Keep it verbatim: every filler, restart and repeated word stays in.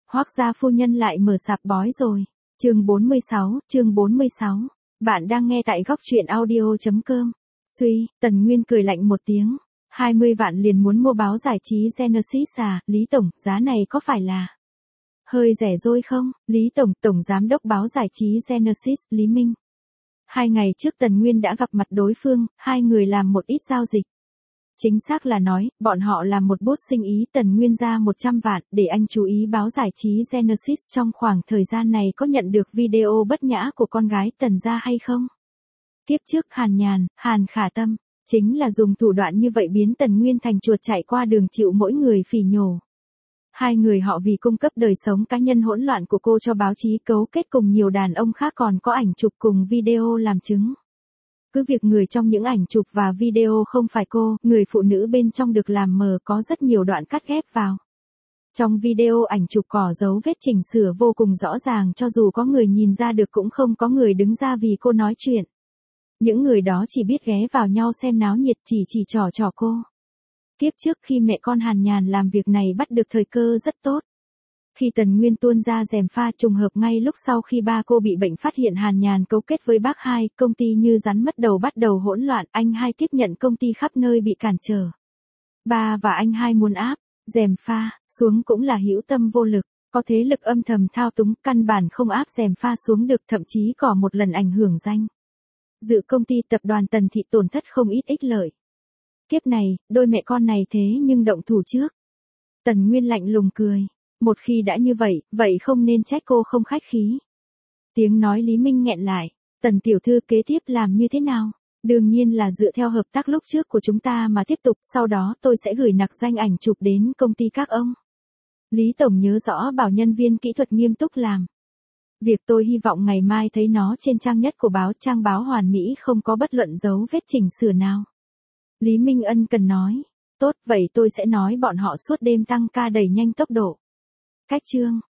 Hoác gia phu nhân lại mở sạp bói rồi. Chương bốn mươi sáu, chương bốn mươi sáu. Bạn đang nghe tại góc truyện audio chấm com. Suy, Tần Nguyên cười lạnh một tiếng. hai mươi vạn liền muốn mua báo giải trí Genesis à, Lý Tổng, giá này có phải là hơi rẻ rồi không? Lý Tổng, Tổng Giám đốc báo giải trí Genesis, Lý Minh. Hai ngày trước Tần Nguyên đã gặp mặt đối phương, hai người làm một ít giao dịch. Chính xác là nói, bọn họ làm một bốt sinh ý. Tần Nguyên ra một trăm vạn, để anh chú ý báo giải trí Genesis trong khoảng thời gian này có nhận được video bất nhã của con gái Tần gia hay không? Tiếp trước Hàn Nhàn, Hàn Khả Tâm, chính là dùng thủ đoạn như vậy biến Tần Nguyên thành chuột chạy qua đường chịu mỗi người phỉ nhổ. Hai người họ vì cung cấp đời sống cá nhân hỗn loạn của cô cho báo chí cấu kết cùng nhiều đàn ông khác còn có ảnh chụp cùng video làm chứng. Cứ việc người trong những ảnh chụp và video không phải cô, người phụ nữ bên trong được làm mờ có rất nhiều đoạn cắt ghép vào. Trong video ảnh chụp cỏ dấu vết chỉnh sửa vô cùng rõ ràng, cho dù có người nhìn ra được cũng không có người đứng ra vì cô nói chuyện. Những người đó chỉ biết ghé vào nhau xem náo nhiệt, chỉ chỉ trò trò cô. Tiếp trước khi mẹ con Hàn Nhàn làm việc này bắt được thời cơ rất tốt. Khi Tần Nguyên tuôn ra gièm pha trùng hợp ngay lúc sau khi ba cô bị bệnh phát hiện Hàn Nhàn cấu kết với bác hai, công ty như rắn mất đầu bắt đầu hỗn loạn, anh hai tiếp nhận công ty khắp nơi bị cản trở. Ba và anh hai muốn áp gièm pha xuống cũng là hữu tâm vô lực, có thế lực âm thầm thao túng, căn bản không áp gièm pha xuống được, thậm chí có một lần ảnh hưởng danh dự công ty tập đoàn Tần Thị tổn thất không ít ích lợi. Kiếp này, đôi mẹ con này thế nhưng động thủ trước. Tần Nguyên lạnh lùng cười. Một khi đã như vậy, vậy không nên trách cô không khách khí. Tiếng nói Lý Minh nghẹn lại. Tần tiểu thư kế tiếp làm như thế nào? Đương nhiên là dựa theo hợp tác lúc trước của chúng ta mà tiếp tục, sau đó tôi sẽ gửi nặc danh ảnh chụp đến công ty các ông. Lý Tổng nhớ rõ bảo nhân viên kỹ thuật nghiêm túc làm việc, tôi hy vọng ngày mai thấy nó trên trang nhất của báo, trang báo hoàn mỹ không có bất luận dấu vết chỉnh sửa nào. Lý Minh ân cần nói. Tốt, vậy tôi sẽ nói bọn họ suốt đêm tăng ca đẩy nhanh tốc độ. Cách chương.